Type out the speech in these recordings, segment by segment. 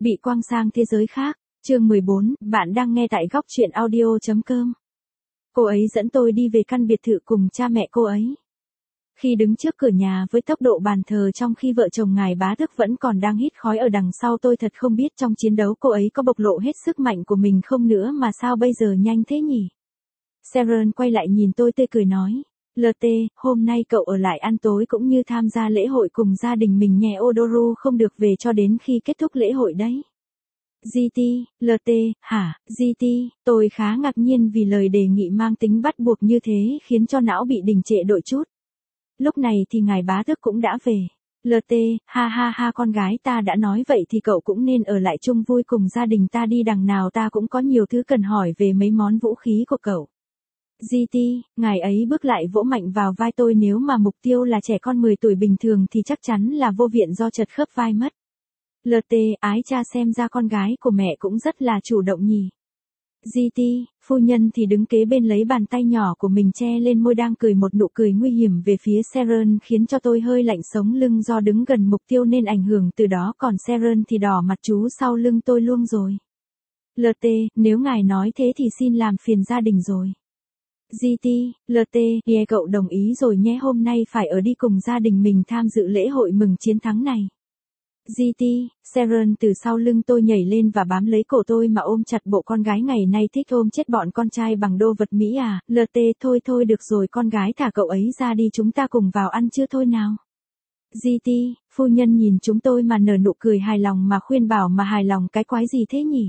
Bị quăng sang thế giới khác, chương 14, bạn đang nghe tại góc truyện audio.com. Cô ấy dẫn tôi đi về căn biệt thự cùng cha mẹ cô ấy. Khi đứng trước cửa nhà với tốc độ bàn thờ trong khi vợ chồng ngài bá tước vẫn còn đang hít khói ở đằng sau, tôi thật không biết trong chiến đấu cô ấy có bộc lộ hết sức mạnh của mình không nữa mà sao bây giờ nhanh thế nhỉ? Sharon quay lại nhìn tôi tươi cười nói. LT, hôm nay cậu ở lại ăn tối cũng như tham gia lễ hội cùng gia đình mình nhé. Odoru không được về cho đến khi kết thúc lễ hội đấy. GT, LT, hả, GT, tôi khá ngạc nhiên vì lời đề nghị mang tính bắt buộc như thế khiến cho não bị đình trệ đội chút. Lúc này thì ngài bá tước cũng đã về. LT, ha ha ha, con gái ta đã nói vậy thì cậu cũng nên ở lại chung vui cùng gia đình ta đi, đằng nào ta cũng có nhiều thứ cần hỏi về mấy món vũ khí của cậu. GT, ngài ấy bước lại vỗ mạnh vào vai tôi, nếu mà mục tiêu là trẻ con 10 tuổi bình thường thì chắc chắn là vô viện do chật khớp vai mất. LT, ái cha, xem ra con gái của mẹ cũng rất là chủ động nhỉ. GT, phu nhân thì đứng kế bên lấy bàn tay nhỏ của mình che lên môi đang cười một nụ cười nguy hiểm về phía Sharon khiến cho tôi hơi lạnh sống lưng, do đứng gần mục tiêu nên ảnh hưởng từ đó, còn Sharon thì đỏ mặt chú sau lưng tôi luôn rồi. LT, nếu ngài nói thế thì xin làm phiền gia đình rồi. GT, LT, yeah, cậu đồng ý rồi nhé, hôm nay phải ở đi cùng gia đình mình tham dự lễ hội mừng chiến thắng này. GT, Sharon từ sau lưng tôi nhảy lên và bám lấy cổ tôi mà ôm chặt, bộ con gái ngày nay thích ôm chết bọn con trai bằng đồ vật Mỹ à. LT, thôi thôi được rồi con gái, thả cậu ấy ra đi, chúng ta cùng vào ăn chưa thôi nào. GT, phu nhân nhìn chúng tôi mà nở nụ cười hài lòng mà khuyên bảo, mà hài lòng cái quái gì thế nhỉ?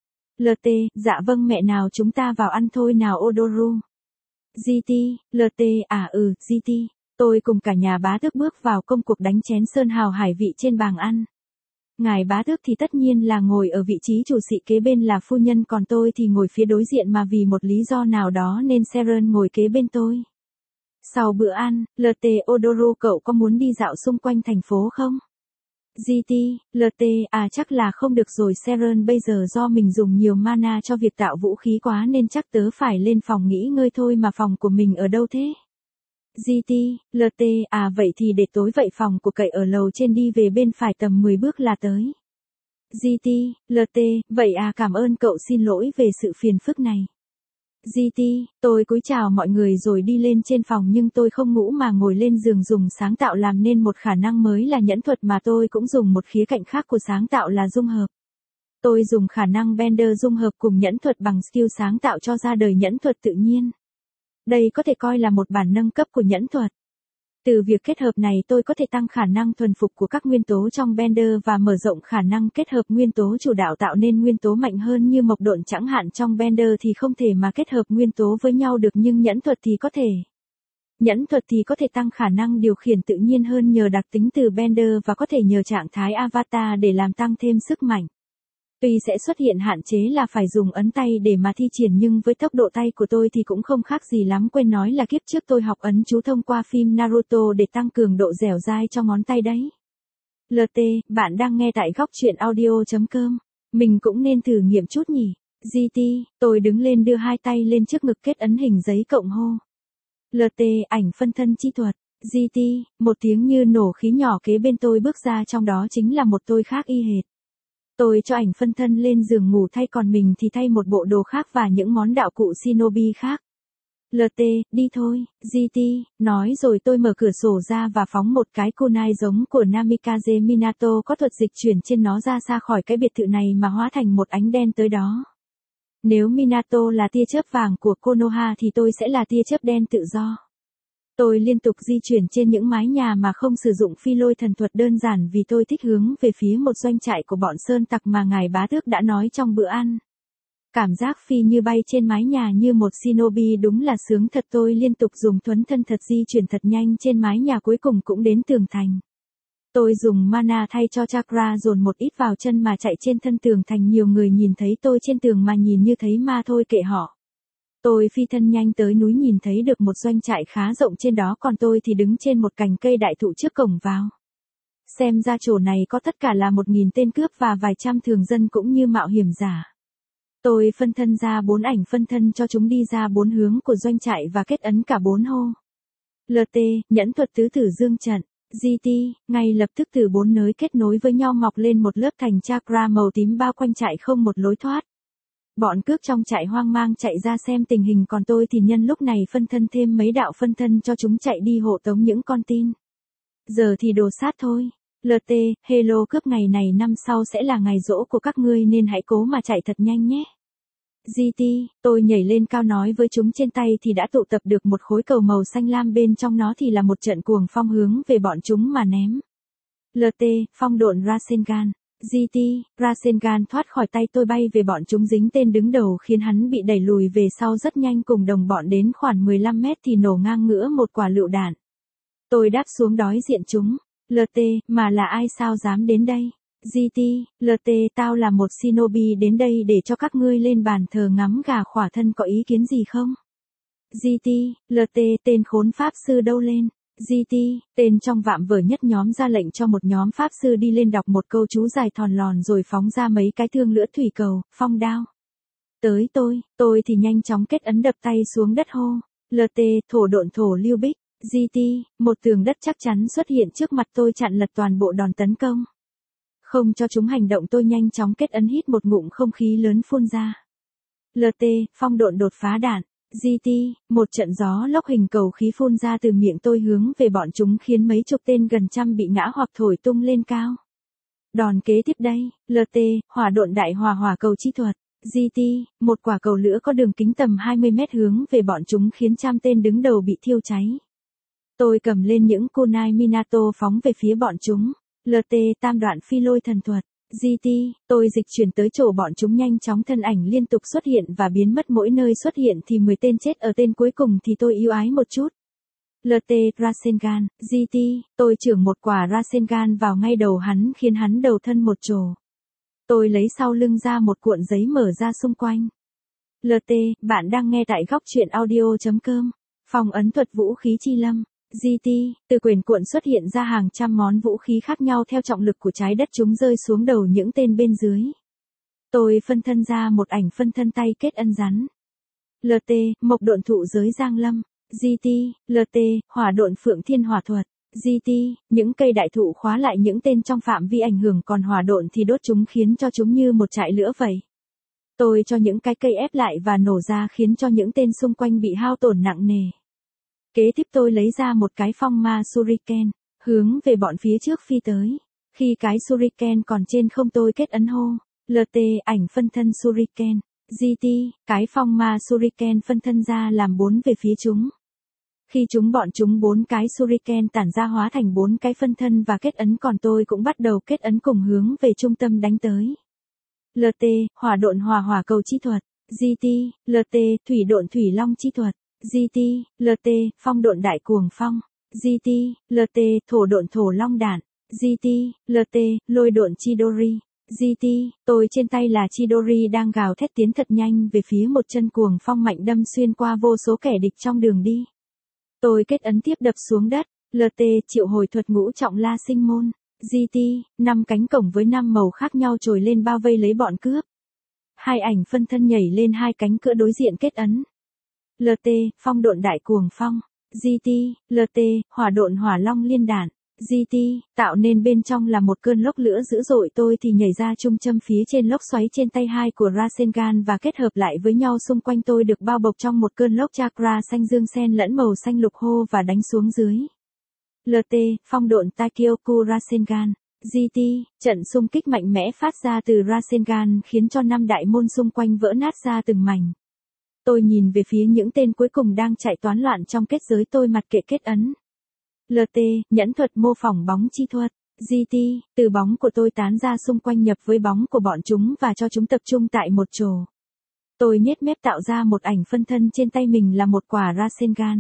LT, dạ vâng mẹ, nào chúng ta vào ăn thôi nào. Odoru. GT, LT, GT. Tôi cùng cả nhà bá tước bước vào công cuộc đánh chén sơn hào hải vị trên bàn ăn. Ngài bá tước thì tất nhiên là ngồi ở vị trí chủ sĩ, kế bên là phu nhân, còn tôi thì ngồi phía đối diện, mà vì một lý do nào đó nên Sharon ngồi kế bên tôi. Sau bữa ăn, LT, Odoru, cậu có muốn đi dạo xung quanh thành phố không? GT, LT, chắc là không được rồi Sharon, bây giờ do mình dùng nhiều mana cho việc tạo vũ khí quá nên chắc tớ phải lên phòng nghỉ ngơi thôi, mà phòng của mình ở đâu thế? GT, LT, vậy thì để tối vậy, phòng của cậy ở lầu trên, đi về bên phải tầm 10 bước là tới. GT, LT, vậy cảm ơn cậu, xin lỗi về sự phiền phức này. GT, tôi cúi chào mọi người rồi đi lên trên phòng, nhưng tôi không ngủ mà ngồi lên giường dùng sáng tạo làm nên một khả năng mới là nhẫn thuật, mà tôi cũng dùng một khía cạnh khác của sáng tạo là dung hợp. Tôi dùng khả năng Bender dung hợp cùng nhẫn thuật bằng skill sáng tạo cho ra đời nhẫn thuật tự nhiên. Đây có thể coi là một bản nâng cấp của nhẫn thuật. Từ việc kết hợp này tôi có thể tăng khả năng thuần phục của các nguyên tố trong Bender và mở rộng khả năng kết hợp nguyên tố chủ đạo tạo nên nguyên tố mạnh hơn như mộc độn chẳng hạn. Trong Bender thì không thể mà kết hợp nguyên tố với nhau được, nhưng nhẫn thuật thì có thể. Nhẫn thuật thì có thể tăng khả năng điều khiển tự nhiên hơn nhờ đặc tính từ Bender và có thể nhờ trạng thái avatar để làm tăng thêm sức mạnh. Tuy sẽ xuất hiện hạn chế là phải dùng ấn tay để mà thi triển, nhưng với tốc độ tay của tôi thì cũng không khác gì lắm. Quên nói là kiếp trước tôi học ấn chú thông qua phim Naruto để tăng cường độ dẻo dai cho ngón tay đấy. LT, bạn đang nghe tại góc truyện audio.com. Mình cũng nên thử nghiệm chút nhỉ. GT, tôi đứng lên đưa hai tay lên trước ngực kết ấn hình giấy cộng hô. LT, ảnh phân thân chi thuật. GT, một tiếng như nổ khí nhỏ kế bên tôi bước ra, trong đó chính là một tôi khác y hệt. Tôi cho ảnh phân thân lên giường ngủ thay, còn mình thì thay một bộ đồ khác và những món đạo cụ shinobi khác. LT, đi thôi. GT, nói rồi tôi mở cửa sổ ra và phóng một cái kunai giống của Namikaze Minato có thuật dịch chuyển trên nó ra xa khỏi cái biệt thự này mà hóa thành một ánh đen tới đó. Nếu Minato là tia chớp vàng của Konoha thì tôi sẽ là tia chớp đen tự do. Tôi liên tục di chuyển trên những mái nhà mà không sử dụng phi lôi thần thuật, đơn giản vì tôi thích hướng về phía một doanh trại của bọn sơn tặc mà ngài bá tước đã nói trong bữa ăn. Cảm giác phi như bay trên mái nhà như một shinobi đúng là sướng thật. Tôi liên tục dùng thuấn thân thật di chuyển thật nhanh trên mái nhà, cuối cùng cũng đến tường thành. Tôi dùng mana thay cho chakra, dồn một ít vào chân mà chạy trên thân tường thành. Nhiều người nhìn thấy tôi trên tường mà nhìn như thấy ma, thôi kệ họ. Tôi phi thân nhanh tới núi, nhìn thấy được một doanh trại khá rộng trên đó, còn tôi thì đứng trên một cành cây đại thụ trước cổng vào. Xem ra chỗ này có tất cả là 1000 tên cướp và vài trăm thường dân cũng như mạo hiểm giả. Tôi phân thân ra 4 ảnh phân thân cho chúng đi ra 4 hướng của doanh trại và kết ấn cả 4 hô. LT, nhẫn thuật tứ tử dương trận. GT, ngay lập tức từ 4 nới kết nối với nhau mọc lên một lớp thành chakra màu tím bao quanh trại không một lối thoát. Bọn cướp trong trại hoang mang chạy ra xem tình hình, còn tôi thì nhân lúc này phân thân thêm mấy đạo phân thân cho chúng chạy đi hộ tống những con tin. Giờ thì đồ sát thôi. LT, hello cướp, ngày này năm sau sẽ là ngày giỗ của các ngươi nên hãy cố mà chạy thật nhanh nhé. GT, tôi nhảy lên cao nói với chúng, trên tay thì đã tụ tập được một khối cầu màu xanh lam, bên trong nó thì là một trận cuồng phong hướng về bọn chúng mà ném. LT, phong độn Rasengan. GT, Rasengan thoát khỏi tay tôi bay về bọn chúng, dính tên đứng đầu khiến hắn bị đẩy lùi về sau rất nhanh, cùng đồng bọn đến khoảng 15 mét thì nổ ngang ngửa một quả lựu đạn. Tôi đáp xuống đối diện chúng. LT, mà là ai, sao dám đến đây? GT, LT, tao là một shinobi đến đây để cho các ngươi lên bàn thờ ngắm gà khỏa thân, có ý kiến gì không? GT, LT, tên khốn pháp sư đâu lên? GT, tên trong vạm vỡ nhất nhóm ra lệnh cho một nhóm pháp sư đi lên đọc một câu chú dài thòn lòn rồi phóng ra mấy cái thương lửa thủy cầu, phong đao. Tới tôi thì nhanh chóng kết ấn đập tay xuống đất hô. LT, thổ độn thổ lưu bích. GT, một tường đất chắc chắn xuất hiện trước mặt tôi chặn lật toàn bộ đòn tấn công. Không cho chúng hành động, tôi nhanh chóng kết ấn hít một ngụm không khí lớn phun ra. LT, phong độn đột phá đạn. GT, một trận gió lốc hình cầu khí phun ra từ miệng tôi hướng về bọn chúng khiến mấy chục tên gần trăm bị ngã hoặc thổi tung lên cao. Đòn kế tiếp đây, LT, hỏa độn đại hỏa cầu chi thuật. GT, một quả cầu lửa có đường kính tầm 20 mét hướng về bọn chúng khiến trăm tên đứng đầu bị thiêu cháy. Tôi cầm lên những kunai Minato phóng về phía bọn chúng. LT, tam đoạn phi lôi thần thuật. GT, tôi dịch chuyển tới chỗ bọn chúng, nhanh chóng thân ảnh liên tục xuất hiện và biến mất, mỗi nơi xuất hiện thì 10 tên chết, ở tên cuối cùng thì tôi ưu ái một chút. LT, Rasengan. GT, tôi chưởng một quả Rasengan vào ngay đầu hắn khiến hắn đầu thân một trồ. Tôi lấy sau lưng ra một cuộn giấy mở ra xung quanh. LT, bạn đang nghe tại góc truyện audio.com. Phòng ấn thuật vũ khí chi lâm. GT, từ quyển cuộn xuất hiện ra hàng trăm món vũ khí khác nhau theo trọng lực của trái đất, chúng rơi xuống đầu những tên bên dưới. Tôi phân thân ra một ảnh phân thân tay kết ân rắn. LT, mộc độn thụ giới giang lâm. GT, LT, hỏa độn phượng thiên hỏa thuật. GT, những cây đại thụ khóa lại những tên trong phạm vi ảnh hưởng, còn hỏa độn thì đốt chúng khiến cho chúng như một trại lửa vậy. Tôi cho những cái cây ép lại và nổ ra khiến cho những tên xung quanh bị hao tổn nặng nề. Kế tiếp tôi lấy ra một cái phong ma shuriken, hướng về bọn phía trước phi tới. Khi cái shuriken còn trên không tôi kết ấn hô. LT, ảnh phân thân shuriken. GT, cái phong ma shuriken phân thân ra làm 4 về phía chúng. Khi bọn chúng 4 cái shuriken tản ra hóa thành 4 cái phân thân và kết ấn, còn tôi cũng bắt đầu kết ấn cùng hướng về trung tâm đánh tới. LT, hỏa độn hỏa cầu chi thuật. GT, LT, thủy độn thủy long chi thuật. GT, LT, phong độn đại cuồng phong. GT, LT, thổ độn thổ long đạn. GT, LT, lôi độn Chidori. GT, tôi trên tay là Chidori đang gào thét tiến thật nhanh về phía một chân cuồng phong mạnh đâm xuyên qua vô số kẻ địch trong đường đi. Tôi kết ấn tiếp đập xuống đất. LT, triệu hồi thuật ngũ trọng la sinh môn. GT, 5 cánh cổng với 5 màu khác nhau trồi lên bao vây lấy bọn cướp. 2 ảnh phân thân nhảy lên 2 cánh cửa đối diện kết ấn. LT, phong độn đại cuồng phong. GT, LT, hỏa độn hỏa long liên đạn. GT, tạo nên bên trong là một cơn lốc lửa dữ dội, tôi thì nhảy ra trung châm phía trên lốc xoáy trên tay 2 của Rasengan và kết hợp lại với nhau, xung quanh tôi được bao bọc trong một cơn lốc chakra xanh dương xen lẫn màu xanh lục hô và đánh xuống dưới. LT, phong độn Taikyoku Rasengan. GT, trận xung kích mạnh mẽ phát ra từ Rasengan khiến cho 5 đại môn xung quanh vỡ nát ra từng mảnh. Tôi nhìn về phía những tên cuối cùng đang chạy toán loạn trong kết giới, tôi mặc kệ kết ấn. LT, nhẫn thuật mô phỏng bóng chi thuật. GT, từ bóng của tôi tán ra xung quanh nhập với bóng của bọn chúng và cho chúng tập trung tại một chỗ. Tôi nhếch mép tạo ra một ảnh phân thân, trên tay mình là một quả Rasengan.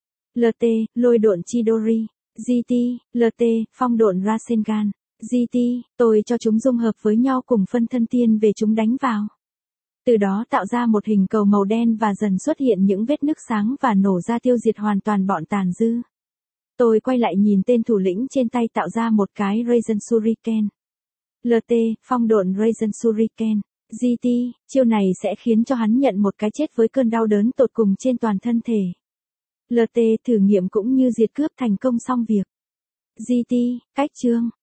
LT, lôi độn Chidori. GT, LT, phong độn Rasengan. GT, tôi cho chúng dung hợp với nhau cùng phân thân tiên về chúng đánh vào. Từ đó tạo ra một hình cầu màu đen và dần xuất hiện những vết nứt sáng và nổ ra tiêu diệt hoàn toàn bọn tàn dư. Tôi quay lại nhìn tên thủ lĩnh trên tay tạo ra một cái Raizen Shuriken. LT, phong độn Raizen Shuriken. GT, chiêu này sẽ khiến cho hắn nhận một cái chết với cơn đau đớn tột cùng trên toàn thân thể. LT, thử nghiệm cũng như diệt cướp thành công xong việc. GT, cách chương.